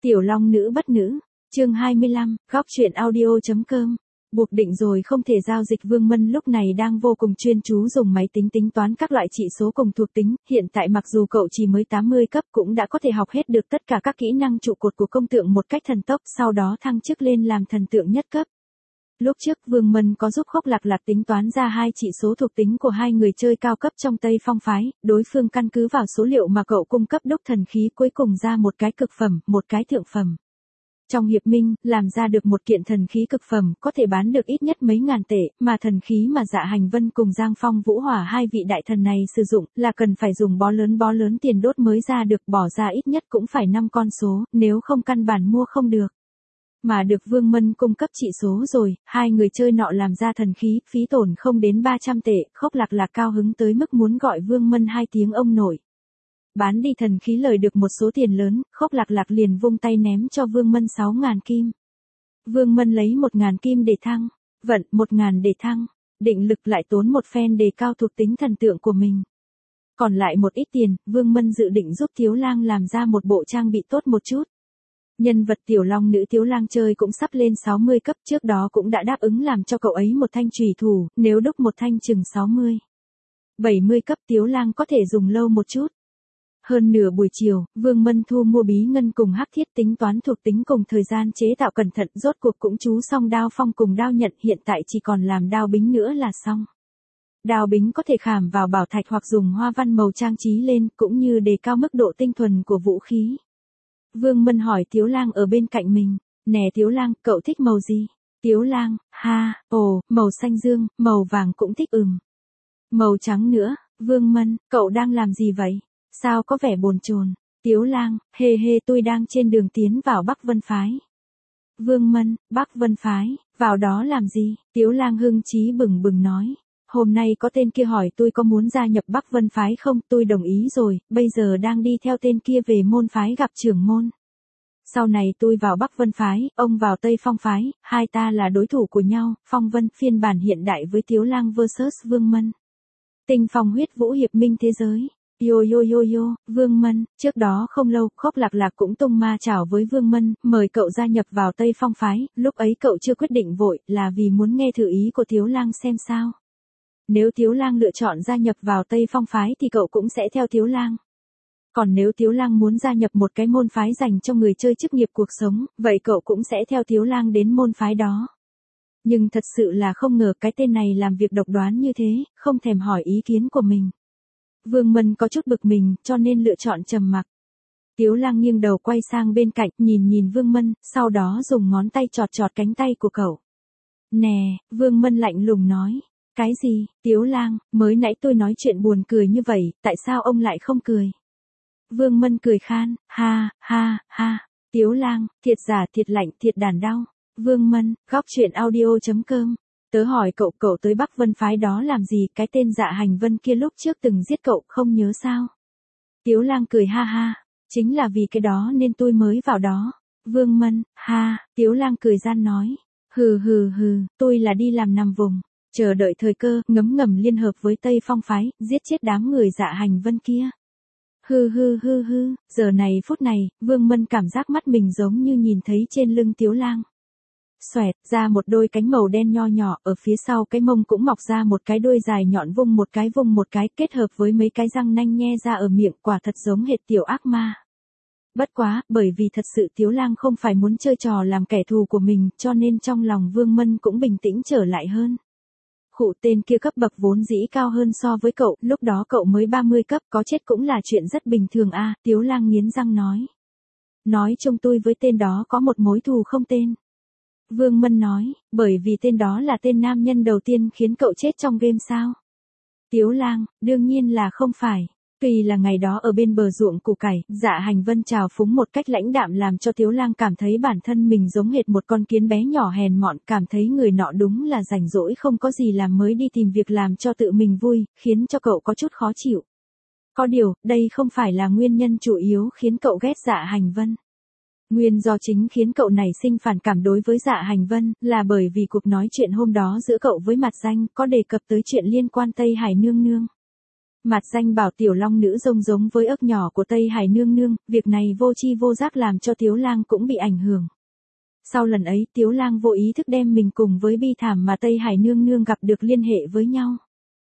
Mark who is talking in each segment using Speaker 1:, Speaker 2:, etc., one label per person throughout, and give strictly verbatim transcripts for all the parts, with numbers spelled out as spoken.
Speaker 1: Tiểu Long nữ bất nữ, chương hai mươi lăm, góc truyện audio.com. Buộc định rồi không thể giao dịch. Vương Mân lúc này đang vô cùng chuyên chú dùng máy tính tính toán các loại trị số cùng thuộc tính, hiện tại mặc dù cậu chỉ mới tám mươi cấp cũng đã có thể học hết được tất cả các kỹ năng trụ cột của công tượng một cách thần tốc, sau đó thăng chức lên làm thần tượng nhất cấp. Lúc trước Vương Mân có giúp Khốc Lạc Lạc tính toán ra hai chỉ số thuộc tính của hai người chơi cao cấp trong Tây Phong phái, đối phương căn cứ vào số liệu mà cậu cung cấp đúc thần khí cuối cùng ra một cái cực phẩm, một cái thượng phẩm. Trong hiệp minh, làm ra được một kiện thần khí cực phẩm có thể bán được ít nhất mấy ngàn tệ, mà thần khí mà Dạ Hành Vân cùng Giang Phong Vũ Hỏa hai vị đại thần này sử dụng là cần phải dùng bó lớn bó lớn tiền đốt mới ra được, bỏ ra ít nhất cũng phải năm con số, nếu không căn bản mua không được. Mà được Vương Mân cung cấp trị số rồi, hai người chơi nọ làm ra thần khí, phí tổn không đến ba trăm tệ, Khốc Lạc Lạc cao hứng tới mức muốn gọi Vương Mân hai tiếng ông nội. Bán đi thần khí lời được một số tiền lớn, Khốc Lạc Lạc liền vung tay ném cho Vương Mân sáu ngàn kim. Vương Mân lấy một ngàn kim để thăng, vận một ngàn để thăng, định lực lại tốn một phen đề cao thuộc tính thần tượng của mình. Còn lại một ít tiền, Vương Mân dự định giúp Tiếu Lang làm ra một bộ trang bị tốt một chút. Nhân vật Tiểu Long nữ Tiếu Lang chơi cũng sắp lên sáu mươi cấp, trước đó cũng đã đáp ứng làm cho cậu ấy một thanh chùy thủ, nếu đúc một thanh chừng sáu mươi, bảy mươi cấp Tiếu Lang có thể dùng lâu một chút. Hơn nửa buổi chiều, Vương Mân thu mua bí ngân cùng hắc thiết tính toán thuộc tính cùng thời gian chế tạo cẩn thận, rốt cuộc cũng chú xong đao phong cùng đao nhận, hiện tại chỉ còn làm đao bính nữa là xong. Đao bính có thể khảm vào bảo thạch hoặc dùng hoa văn màu trang trí lên, cũng như đề cao mức độ tinh thuần của vũ khí. Vương Mân hỏi Tiếu Lang ở bên cạnh mình, nè Tiếu Lang, cậu thích màu gì? Tiếu Lang, ha, ồ, màu xanh dương, màu vàng cũng thích ừm. Màu trắng nữa, Vương Mân, cậu đang làm gì vậy? Sao có vẻ bồn chồn? Tiếu Lang, hê hê tôi đang trên đường tiến vào Bắc Vân Phái. Vương Mân, Bắc Vân Phái, vào đó làm gì? Tiếu Lang hưng chí bừng bừng nói. Hôm nay có tên kia hỏi tôi có muốn gia nhập Bắc Vân Phái không, tôi đồng ý rồi, bây giờ đang đi theo tên kia về môn phái gặp trưởng môn. Sau này tôi vào Bắc Vân Phái, ông vào Tây Phong Phái, hai ta là đối thủ của nhau, Phong Vân phiên bản hiện đại với Tiếu Lang versus Vương Mân. Tinh Phong huyết vũ hiệp minh thế giới. Yo yo yo yo, Vương Mân, trước đó không lâu, Khốc Lạc Lạc cũng tung ma chảo với Vương Mân, mời cậu gia nhập vào Tây Phong Phái, lúc ấy cậu chưa quyết định vội, là vì muốn nghe thử ý của Tiếu Lang xem sao. Nếu Tiếu Lang lựa chọn gia nhập vào Tây Phong Phái thì cậu cũng sẽ theo Tiếu Lang. Còn nếu Tiếu Lang muốn gia nhập một cái môn phái dành cho người chơi chức nghiệp cuộc sống, vậy cậu cũng sẽ theo Tiếu Lang đến môn phái đó. Nhưng thật sự là không ngờ cái tên này làm việc độc đoán như thế, không thèm hỏi ý kiến của mình. Vương Mân có chút bực mình, cho nên lựa chọn trầm mặc. Tiếu Lang nghiêng đầu quay sang bên cạnh, nhìn nhìn Vương Mân, sau đó dùng ngón tay chọt chọt cánh tay của cậu. Nè, Vương Mân lạnh lùng nói. Cái gì, Tiếu Lang, mới nãy tôi nói chuyện buồn cười như vậy, tại sao ông lại không cười? Vương Mân cười khan, ha, ha, ha, Tiếu Lang, thiệt giả thiệt lạnh thiệt đàn đau. Vương Mân, góc truyện audio.com. Tớ hỏi cậu, cậu tới Bắc Vân Phái đó làm gì, cái tên Dạ Hành Vân kia lúc trước từng giết cậu, không nhớ sao? Tiếu Lang cười ha ha, chính là vì cái đó nên tôi mới vào đó. Vương Mân, ha, Tiếu Lang cười gian nói, hừ hừ hừ, tôi là đi làm nằm vùng, chờ đợi thời cơ, ngấm ngầm liên hợp với Tây Phong Phái, giết chết đám người Dạ Hành Vân kia. Hừ hừ hừ hừ, giờ này phút này, Vương Mân cảm giác mắt mình giống như nhìn thấy trên lưng Tiếu Lang. Xoẹt ra một đôi cánh màu đen nho nhỏ, ở phía sau cái mông cũng mọc ra một cái đuôi dài nhọn vung một cái vung một cái, kết hợp với mấy cái răng nanh nhe ra ở miệng, quả thật giống hệt tiểu ác ma. Bất quá, bởi vì thật sự Tiếu Lang không phải muốn chơi trò làm kẻ thù của mình, cho nên trong lòng Vương Mân cũng bình tĩnh trở lại hơn. Khụ, tên kia cấp bậc vốn dĩ cao hơn so với cậu, lúc đó cậu mới ba mươi cấp, có chết cũng là chuyện rất bình thường a, à, Tiếu Lang nghiến răng nói. Nói chung tôi với tên đó có một mối thù không tên. Vương Mân nói, bởi vì tên đó là tên nam nhân đầu tiên khiến cậu chết trong game sao? Tiếu Lang, đương nhiên là không phải. Tuy là ngày đó ở bên bờ ruộng củ cải, Dạ Hành Vân trào phúng một cách lãnh đạm làm cho Tiếu Lang cảm thấy bản thân mình giống hệt một con kiến bé nhỏ hèn mọn, cảm thấy người nọ đúng là rảnh rỗi không có gì làm mới đi tìm việc làm cho tự mình vui, khiến cho cậu có chút khó chịu. Có điều, đây không phải là nguyên nhân chủ yếu khiến cậu ghét Dạ Hành Vân. Nguyên do chính khiến cậu này sinh phản cảm đối với Dạ Hành Vân, là bởi vì cuộc nói chuyện hôm đó giữa cậu với Mặt Danh có đề cập tới chuyện liên quan Tây Hải nương nương. Mạt Danh bảo Tiểu Long Nữ giống giống với ức nhỏ của Tây Hải nương nương, việc này vô tri vô giác làm cho Tiếu Lang cũng bị ảnh hưởng. Sau lần ấy, Tiếu Lang vô ý thức đem mình cùng với bi thảm mà Tây Hải nương nương gặp được liên hệ với nhau.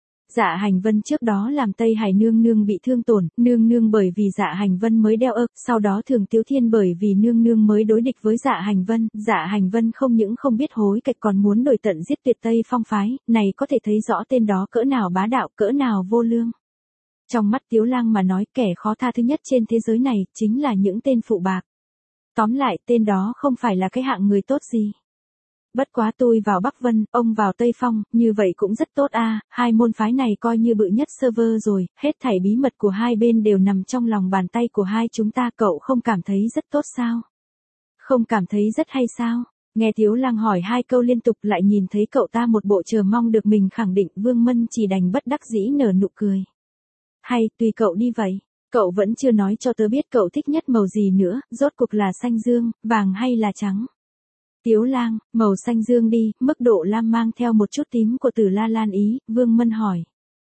Speaker 1: Dạ Hành Vân trước đó làm Tây Hải nương nương bị thương tổn, nương nương bởi vì Dạ Hành Vân mới đeo ơ, sau đó Thường Tiếu Thiên bởi vì nương nương mới đối địch với Dạ Hành Vân, Dạ Hành Vân không những không biết hối cải còn muốn đổi tận giết tuyệt Tây Phong phái, này có thể thấy rõ tên đó cỡ nào bá đạo, cỡ nào vô lương. Trong mắt Tiếu Lang mà nói, kẻ khó tha thứ nhất trên thế giới này chính là những tên phụ bạc. Tóm lại, tên đó không phải là cái hạng người tốt gì. Bất quá tôi vào Bắc Vân, ông vào Tây Phong, như vậy cũng rất tốt a, hai môn phái này coi như bự nhất server rồi, hết thảy bí mật của hai bên đều nằm trong lòng bàn tay của hai chúng ta, cậu không cảm thấy rất tốt sao? Không cảm thấy rất hay sao? Nghe Tiếu Lang hỏi hai câu liên tục lại nhìn thấy cậu ta một bộ chờ mong được mình khẳng định, Vương Mân chỉ đành bất đắc dĩ nở nụ cười. Hay, tùy cậu đi vậy. Cậu vẫn chưa nói cho tớ biết cậu thích nhất màu gì nữa, rốt cuộc là xanh dương, vàng hay là trắng. Tiếu Lang, màu xanh dương đi, mức độ lam mang theo một chút tím của Tử La Lan ý, Vương Mân hỏi.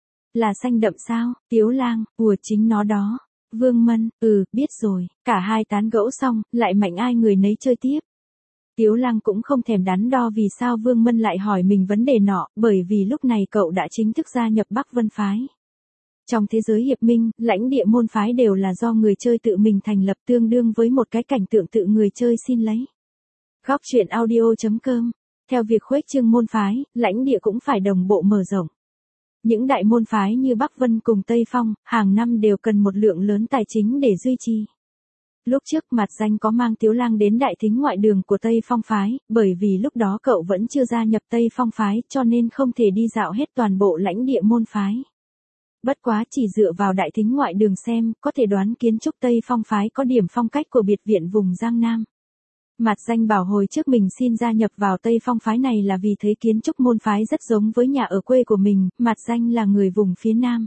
Speaker 1: Là xanh đậm sao? Tiếu Lang, ùa chính nó đó. Vương Mân, ừ, biết rồi, cả hai tán gẫu xong, lại mạnh ai người nấy chơi tiếp. Tiếu Lang cũng không thèm đắn đo vì sao Vương Mân lại hỏi mình vấn đề nọ, bởi vì lúc này cậu đã chính thức gia nhập Bắc Vân Phái. Trong thế giới hiệp minh, lãnh địa môn phái đều là do người chơi tự mình thành lập, tương đương với một cái cảnh tượng tự người chơi xin lấy. Góc truyện audio chấm com. Theo việc khuếch trương môn phái, lãnh địa cũng phải đồng bộ mở rộng. Những đại môn phái như Bắc Vân cùng Tây Phong, hàng năm đều cần một lượng lớn tài chính để duy trì. Lúc trước Mạt Danh có mang Tiếu Lang đến đại thính ngoại đường của Tây Phong phái, bởi vì lúc đó cậu vẫn chưa gia nhập Tây Phong phái cho nên không thể đi dạo hết toàn bộ lãnh địa môn phái. Bất quá chỉ dựa vào đại thính ngoại đường xem, có thể đoán kiến trúc Tây Phong phái có điểm phong cách của biệt viện vùng Giang Nam. Mạt Danh bảo hồi trước mình xin gia nhập vào Tây Phong phái này là vì thấy kiến trúc môn phái rất giống với nhà ở quê của mình, Mạt Danh là người vùng phía Nam.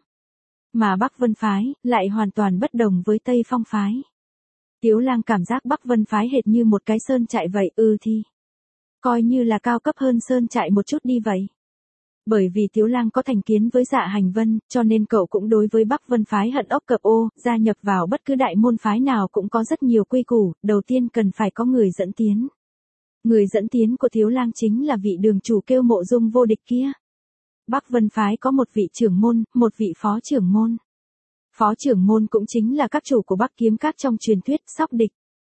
Speaker 1: Mà Bắc Vân phái, lại hoàn toàn bất đồng với Tây Phong phái. Tiếu Lang cảm giác Bắc Vân phái hệt như một cái sơn trại vậy, ừ thì. Coi như là cao cấp hơn sơn trại một chút đi vậy. Bởi vì Tiếu Lang có thành kiến với Dạ Hành Vân, cho nên cậu cũng đối với Bắc Vân phái hận ốc cập ô, gia nhập vào bất cứ đại môn phái nào cũng có rất nhiều quy củ, đầu tiên cần phải có người dẫn tiến. Người dẫn tiến của Tiếu Lang chính là vị đường chủ kêu Mộ Dung Vô Địch kia. Bắc Vân phái có một vị trưởng môn, một vị phó trưởng môn. Phó trưởng môn cũng chính là các chủ của Bắc Kiếm Các trong truyền thuyết, Sóc Địch.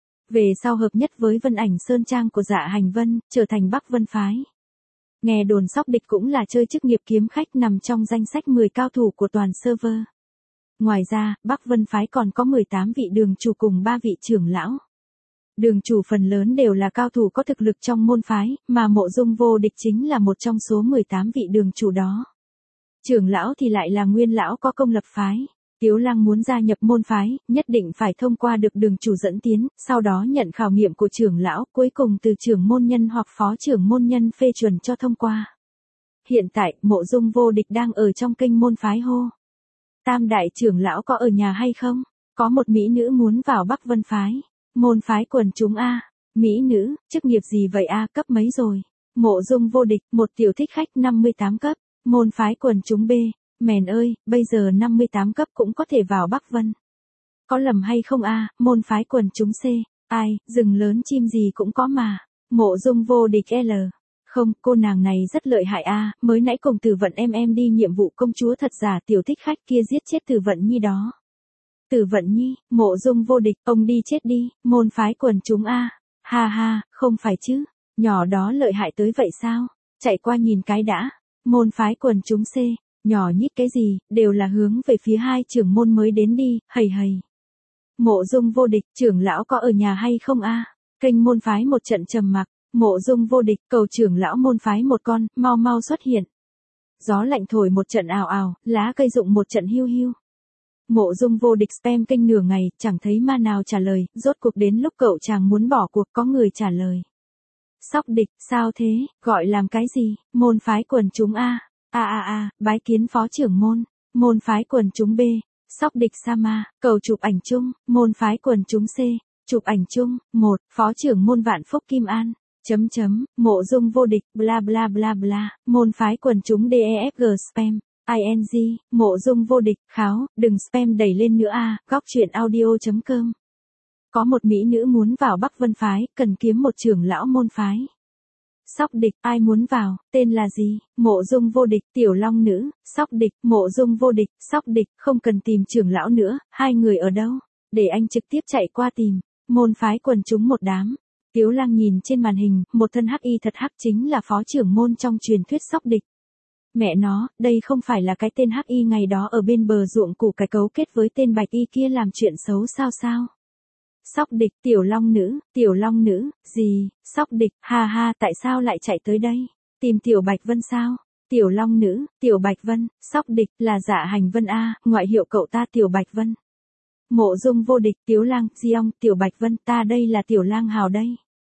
Speaker 1: Về sau hợp nhất với Vân Ảnh Sơn Trang của Dạ Hành Vân, trở thành Bắc Vân phái. Nghe đồn Sóc Địch cũng là chơi chức nghiệp kiếm khách nằm trong danh sách mười cao thủ của toàn server. Ngoài ra, Bắc Vân phái còn có mười tám vị đường chủ cùng ba vị trưởng lão. Đường chủ phần lớn đều là cao thủ có thực lực trong môn phái, mà Mộ Dung Vô Địch chính là một trong số mười tám vị đường chủ đó. Trưởng lão thì lại là nguyên lão có công lập phái. Tiếu Lang muốn gia nhập môn phái, nhất định phải thông qua được đường chủ dẫn tiến, sau đó nhận khảo nghiệm của trưởng lão, cuối cùng từ trưởng môn nhân hoặc phó trưởng môn nhân phê chuẩn cho thông qua. Hiện tại, Mộ Dung Vô Địch đang ở trong kênh môn phái hô. Tam đại trưởng lão có ở nhà hay không? Có một mỹ nữ muốn vào Bắc Vân phái. Môn phái quần chúng A. Mỹ nữ, chức nghiệp gì vậy A, cấp mấy rồi? Mộ Dung Vô Địch, một tiểu thích khách năm mươi tám cấp. Môn phái quần chúng B. Mèn ơi, bây giờ năm mươi tám cấp cũng có thể vào Bắc Vân. Có lầm hay không a, môn phái quần chúng C. Ai, rừng lớn chim gì cũng có mà. Mộ Dung Vô Địch L. Không, cô nàng này rất lợi hại a, mới nãy cùng Tử Vận em em đi nhiệm vụ công chúa thật giả tiểu thích khách kia giết chết Tử Vận Nhi đó. Tử Vận Nhi, Mộ Dung Vô Địch, ông đi chết đi, môn phái quần chúng a. Ha ha, không phải chứ, nhỏ đó lợi hại tới vậy sao? Chạy qua nhìn cái đã. Môn phái quần chúng C. Nhỏ nhít cái gì, đều là hướng về phía hai trưởng môn mới đến đi, hầy hầy. Mộ Dung Vô Địch, trưởng lão có ở nhà hay không a? Kênh môn phái một trận trầm mặc, Mộ Dung Vô Địch, cầu trưởng lão môn phái một con, mau mau xuất hiện. Gió lạnh thổi một trận ào ào, lá cây rụng một trận hiu hiu. Mộ Dung Vô Địch spam kênh nửa ngày, chẳng thấy ma nào trả lời, rốt cuộc đến lúc cậu chàng muốn bỏ cuộc có người trả lời. Sóc Địch, sao thế, gọi làm cái gì, môn phái quần chúng a. A a a, bái kiến phó trưởng môn, môn phái quần chúng B, Sóc Địch Sama, cầu chụp ảnh chung, môn phái quần chúng C, chụp ảnh chung, một, phó trưởng môn Vạn Phúc Kim An, chấm chấm, Mộ Dung Vô Địch, bla bla bla bla, môn phái quần chúng đê e ép giê spam, ing, Mộ Dung vô địch, kháo, đừng spam đẩy lên nữa a, góc chuyện audio.com. Có một mỹ nữ muốn vào Bắc Vân Phái, cần kiếm một trưởng lão môn phái. Sóc địch, ai muốn vào, tên là gì? Mộ Dung vô địch, tiểu long nữ, Sóc địch, Mộ Dung vô địch, Sóc địch, không cần tìm trưởng lão nữa, hai người ở đâu? Để anh trực tiếp chạy qua tìm. Môn phái quần chúng một đám. Tiếu Lang nhìn trên màn hình, một thân hắc y thật hắc chính là phó trưởng môn trong truyền thuyết Sóc địch. Mẹ nó, đây không phải là cái tên hắc y ngày đó ở bên bờ ruộng củ cải cấu kết với tên bạch y kia làm chuyện xấu sao sao? Sóc địch, tiểu long nữ, tiểu long nữ, gì, Sóc địch, ha ha, tại sao lại chạy tới đây? Tìm tiểu Bạch Vân sao? Tiểu long nữ, tiểu Bạch Vân, Sóc địch, là Dạ Hành Vân a, ngoại hiệu cậu ta tiểu Bạch Vân. Mộ Dung vô địch, Tiếu Lang, Diong, tiểu Bạch Vân, ta đây là tiểu lang hào đây.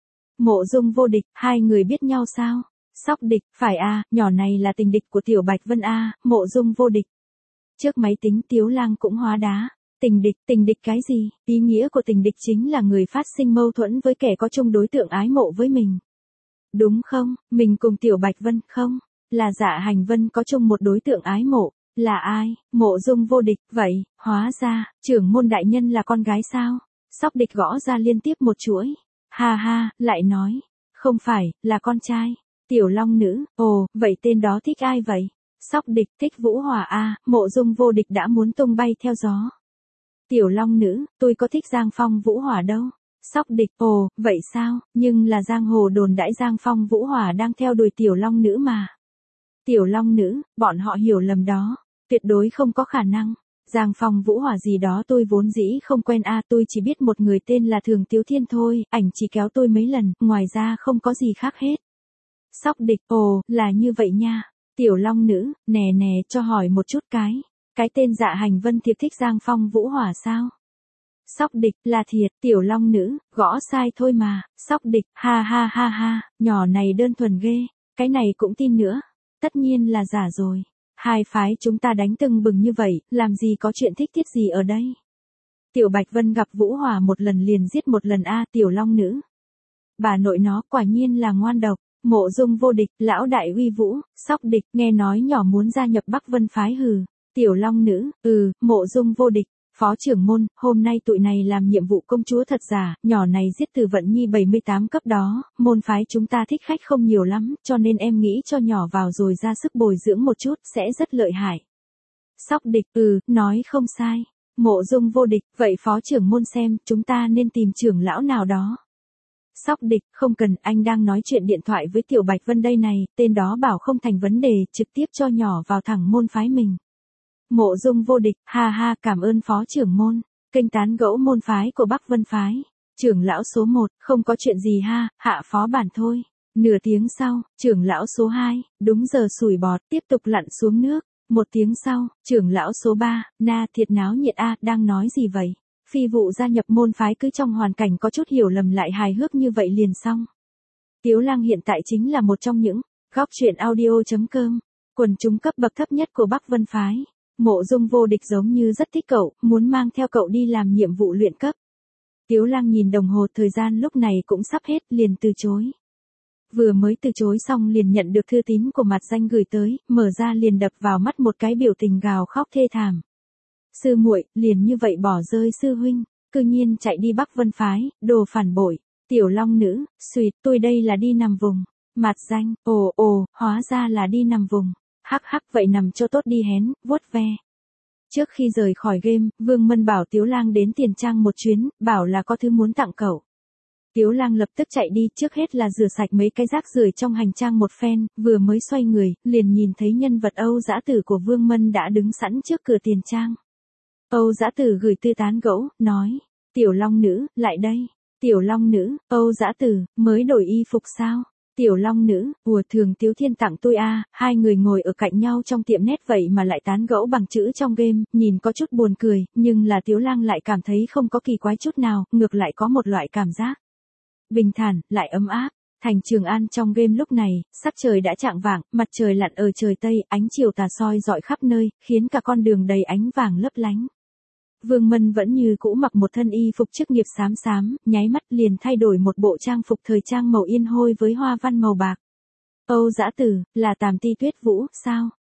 Speaker 1: Mộ Dung vô địch, hai người biết nhau sao? Sóc địch, phải a, nhỏ này là tình địch của tiểu Bạch Vân a, Mộ Dung vô địch. Trước máy tính Tiếu Lang cũng hóa đá. Tình địch, tình địch cái gì? Ý nghĩa của tình địch chính là người phát sinh mâu thuẫn với kẻ có chung đối tượng ái mộ với mình. Đúng không? Mình cùng tiểu Bạch Vân, không? Là Dạ Hành Vân có chung một đối tượng ái mộ. Là ai? Mộ Dung vô địch, vậy, hóa ra, trưởng môn đại nhân là con gái sao? Sóc địch gõ ra liên tiếp một chuỗi. Ha ha, lại nói. Không phải, là con trai. Tiểu long nữ, ồ, vậy tên đó thích ai vậy? Sóc địch thích Vũ Hỏa a, Mộ Dung vô địch đã muốn tung bay theo gió. Tiểu long nữ, tôi có thích Giang Phong Vũ Hỏa đâu. Sóc địch, ồ, vậy sao, nhưng là giang hồ đồn đãi Giang Phong Vũ Hỏa đang theo đuổi tiểu long nữ mà. Tiểu long nữ, bọn họ hiểu lầm đó, tuyệt đối không có khả năng. Giang Phong Vũ Hỏa gì đó tôi vốn dĩ không quen a, tôi chỉ biết một người tên là Thường Tiếu Thiên thôi, ảnh chỉ kéo tôi mấy lần, ngoài ra không có gì khác hết. Sóc địch, ồ, là như vậy nha. Tiểu long nữ, nè nè, cho hỏi một chút cái. Cái tên Dạ Hành Vân thiệt thích Giang Phong Vũ Hỏa sao? Sóc địch, là thiệt, tiểu long nữ, gõ sai thôi mà, Sóc địch, ha ha ha ha, nhỏ này đơn thuần ghê, cái này cũng tin nữa, tất nhiên là giả rồi. Hai phái chúng ta đánh tưng bừng như vậy, làm gì có chuyện thích thiết gì ở đây? Tiểu Bạch Vân gặp Vũ Hỏa một lần liền giết một lần a, tiểu long nữ. Bà nội nó quả nhiên là ngoan độc. Mộ Dung vô địch, lão đại uy vũ, Sóc địch, nghe nói nhỏ muốn gia nhập Bắc Vân phái hừ. Tiểu long nữ, ừ, Mộ Dung vô địch, phó trưởng môn, hôm nay tụi này làm nhiệm vụ công chúa thật giả, nhỏ này giết Từ Vận Nhi bảy mươi tám cấp đó, môn phái chúng ta thích khách không nhiều lắm, cho nên em nghĩ cho nhỏ vào rồi ra sức bồi dưỡng một chút, sẽ rất lợi hại. Sóc địch, ừ, nói không sai. Mộ Dung vô địch, vậy phó trưởng môn xem, chúng ta nên tìm trưởng lão nào đó. Sóc địch, không cần, anh đang nói chuyện điện thoại với tiểu Bạch Vân đây này, tên đó bảo không thành vấn đề, trực tiếp cho nhỏ vào thẳng môn phái mình. Mộ Dung vô địch, ha ha, cảm ơn phó trưởng môn, kênh tán gẫu môn phái của Bắc Vân phái. Trưởng lão số một, không có chuyện gì ha, hạ phó bản thôi. Nửa tiếng sau, trưởng lão số hai, đúng giờ sủi bọt, tiếp tục lặn xuống nước. Một tiếng sau, trưởng lão số ba, na thiệt náo nhiệt a, đang nói gì vậy? Phi vụ gia nhập môn phái cứ trong hoàn cảnh có chút hiểu lầm lại hài hước như vậy liền xong. Tiếu Lang hiện tại chính là một trong những góc chuyện audio.com, quần chúng cấp bậc thấp nhất của Bắc Vân phái. Mộ Dung vô địch giống như rất thích cậu, muốn mang theo cậu đi làm nhiệm vụ luyện cấp. Tiếu Lang nhìn đồng hồ, thời gian lúc này cũng sắp hết, liền từ chối. Vừa mới từ chối xong liền nhận được thư tín của mặt danh gửi tới, mở ra liền đập vào mắt một cái biểu tình gào khóc thê thảm. Sư muội, liền như vậy bỏ rơi sư huynh, cư nhiên chạy đi Bắc Vân phái, đồ phản bội. Tiểu long nữ, suýt, tôi đây là đi nằm vùng. Mặt danh, ồ ồ, hóa ra là đi nằm vùng. Hắc hắc, vậy nằm cho tốt đi hén, vuốt ve. Trước khi rời khỏi game, Vương Mân bảo Tiếu Lang đến tiền trang một chuyến, bảo là có thứ muốn tặng cậu. Tiếu Lang lập tức chạy đi, trước hết là rửa sạch mấy cái rác rưởi trong hành trang một phen, vừa mới xoay người, liền nhìn thấy nhân vật Âu Dã Tử của Vương Mân đã đứng sẵn trước cửa tiền trang. Âu Dã Tử gửi tư tán gẫu, nói, tiểu long nữ, lại đây. Tiểu long nữ, Âu Dã Tử, mới đổi y phục sao? Tiểu long nữ, ùa Thường Tiếu Thiên tặng tôi a, à, hai người ngồi ở cạnh nhau trong tiệm nét vậy mà lại tán gẫu bằng chữ trong game, nhìn có chút buồn cười, nhưng là Tiếu Lang lại cảm thấy không có kỳ quái chút nào, ngược lại có một loại cảm giác bình thản, lại ấm áp. Thành Trường An trong game lúc này, sắc trời đã chạng vạng, mặt trời lặn ở trời Tây, ánh chiều tà soi rọi khắp nơi, khiến cả con đường đầy ánh vàng lấp lánh. Vương Mân vẫn như cũ mặc một thân y phục chức nghiệp xám xám, nháy mắt liền thay đổi một bộ trang phục thời trang màu yên hôi với hoa văn màu bạc. Âu Dã Tử, là Tàm Ti Tuyết Vũ, sao?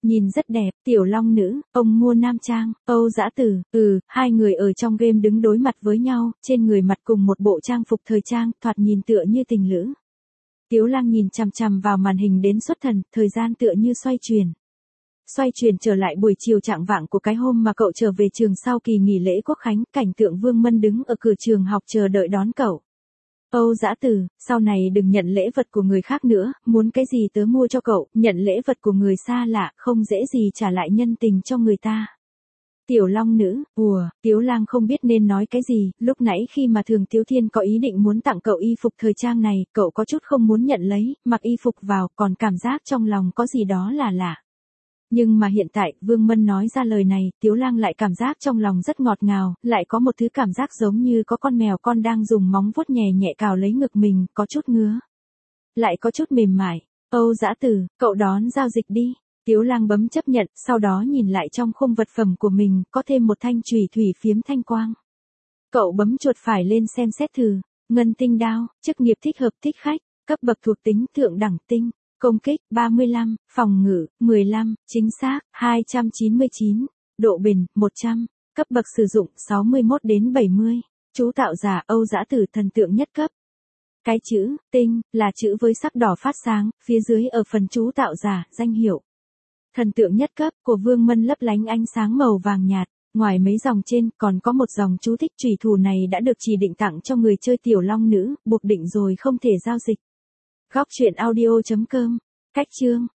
Speaker 1: Nhìn rất đẹp, tiểu long nữ, ông mua nam trang, Âu Dã Tử, ừ, hai người ở trong game đứng đối mặt với nhau, trên người mặt cùng một bộ trang phục thời trang, thoạt nhìn tựa như tình lữ. Tiếu Lang nhìn chằm chằm vào màn hình đến xuất thần, thời gian tựa như xoay chuyển. Xoay chuyển trở lại buổi chiều trạng vạng của cái hôm mà cậu trở về trường sau kỳ nghỉ lễ Quốc khánh, cảnh tượng Vương Mân đứng ở cửa trường học chờ đợi đón cậu. Âu Dã Tử, sau này đừng nhận lễ vật của người khác nữa, muốn cái gì tớ mua cho cậu, nhận lễ vật của người xa lạ, không dễ gì trả lại nhân tình cho người ta. Tiểu long nữ, ùa, Tiếu Lang không biết nên nói cái gì, lúc nãy khi mà Thường Tiếu Thiên có ý định muốn tặng cậu y phục thời trang này, cậu có chút không muốn nhận lấy, mặc y phục vào, còn cảm giác trong lòng có gì đó là lạ. Nhưng mà hiện tại, Vương Mân nói ra lời này, Tiếu Lang lại cảm giác trong lòng rất ngọt ngào, lại có một thứ cảm giác giống như có con mèo con đang dùng móng vuốt nhẹ nhẹ cào lấy ngực mình, có chút ngứa. Lại có chút mềm mại. Âu Dã Tử, cậu đón giao dịch đi. Tiếu Lang bấm chấp nhận, sau đó nhìn lại trong khung vật phẩm của mình, có thêm một thanh chùy thủy phiếm thanh quang. Cậu bấm chuột phải lên xem xét thử. Ngân tinh đao, chức nghiệp thích hợp thích khách, cấp bậc thuộc tính thượng đẳng tinh. Công kích ba mươi lăm, phòng ngự mười lăm, chính xác hai trăm chín mươi chín, độ bền một trăm, cấp bậc sử dụng sáu mươi mốt đến bảy mươi. Chú tạo giả Âu Dã Tử thần tượng nhất cấp. Cái chữ tinh là chữ với sắc đỏ phát sáng, phía dưới ở phần chú tạo giả danh hiệu. Thần tượng nhất cấp của Vương Mân lấp lánh ánh sáng màu vàng nhạt, ngoài mấy dòng trên còn có một dòng chú thích chủy thủ này đã được chỉ định tặng cho người chơi tiểu long nữ, buộc định rồi không thể giao dịch. Góc truyện audio chấm com, cách chương